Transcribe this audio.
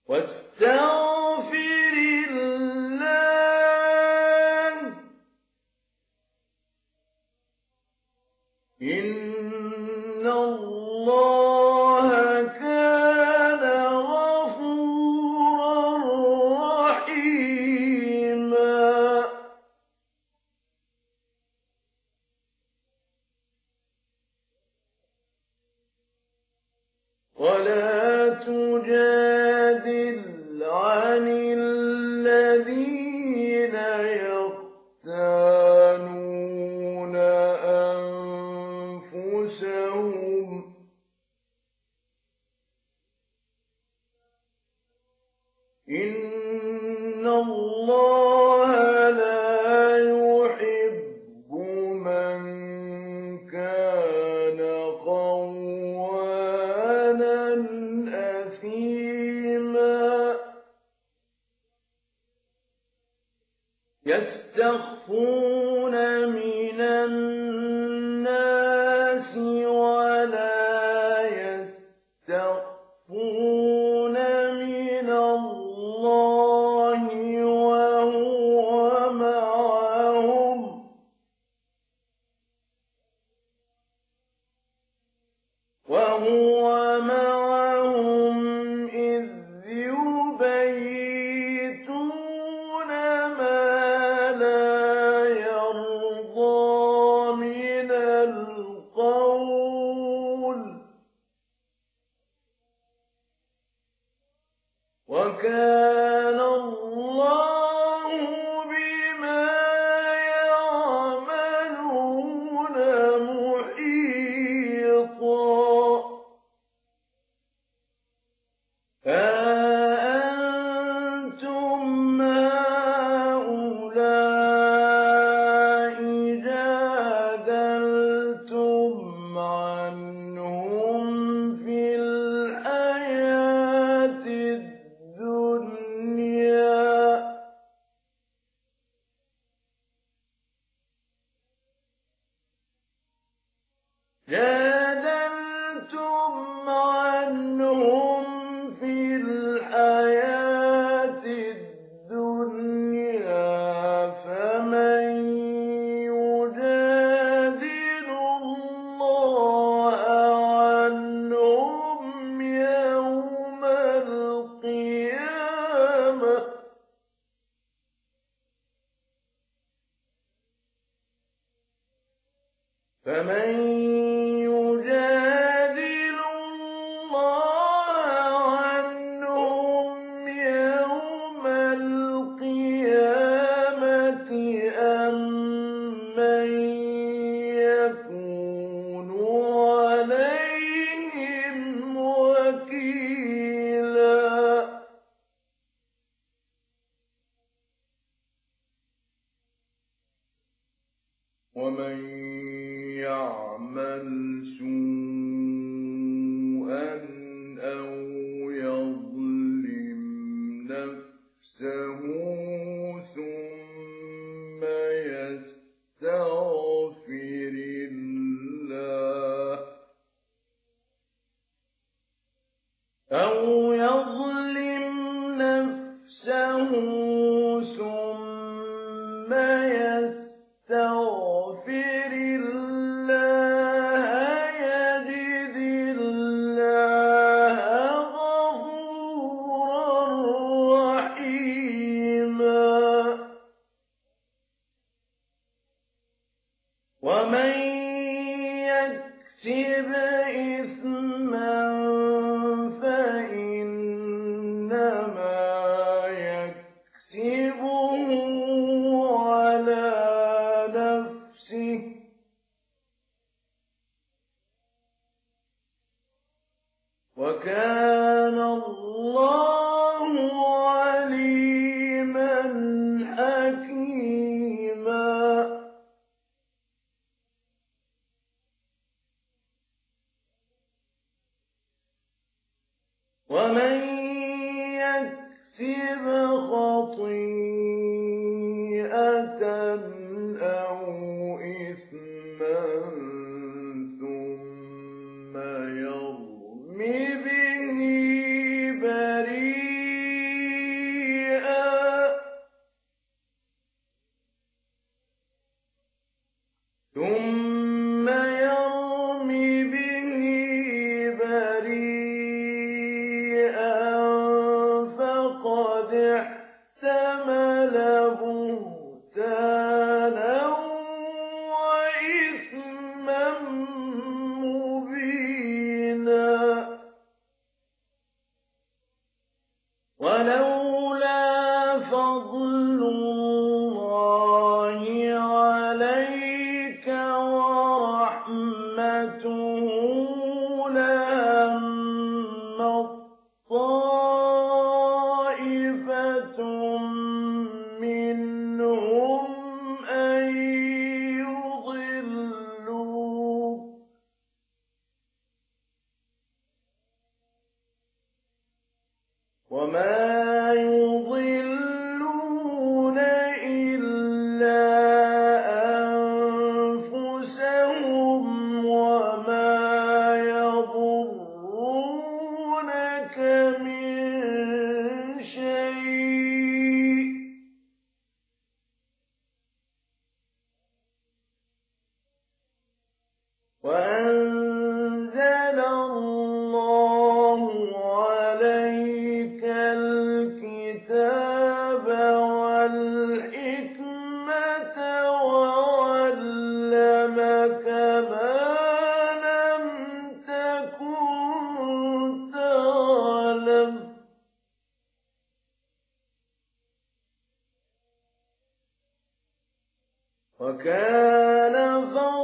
واستغفر الله إن الله كان غفورا رحيما ولا تجادل عن الذين يختانون أنفسهم إن الله لا يحب من كان خوانا أثيما يستخفون من الناس ولا يستخفون من الله وهو معهم إذ يبيتون ما لا يرضى من القول وكان الله بما يعملون محيطا أأنتم هؤلاء جادلتم عنهم في الحياة الدنيا فمن يجادل الله عنهم يوم القيامة أم من يكون عليهم وكيلا ومن يعمل سوءا أو يظلم نفسه ثم يستغفر الله يجد الله غفورا رحيما ومن يكسب إثما فإنما يكسبه على نفسه وكان الله عليما حكيما ومن يكسب خطيئة أو إثما ثم يرم به بريئا ولولا فضل الله عليك ورحمته لهمت طائفة منهم أن يضلوك وما يضلون إلا أنفسهم وما يضرونك من شيء وأنزل الله عليك الكتاب والحكمة وعلمك ما لم تكن تعلم وكان فضل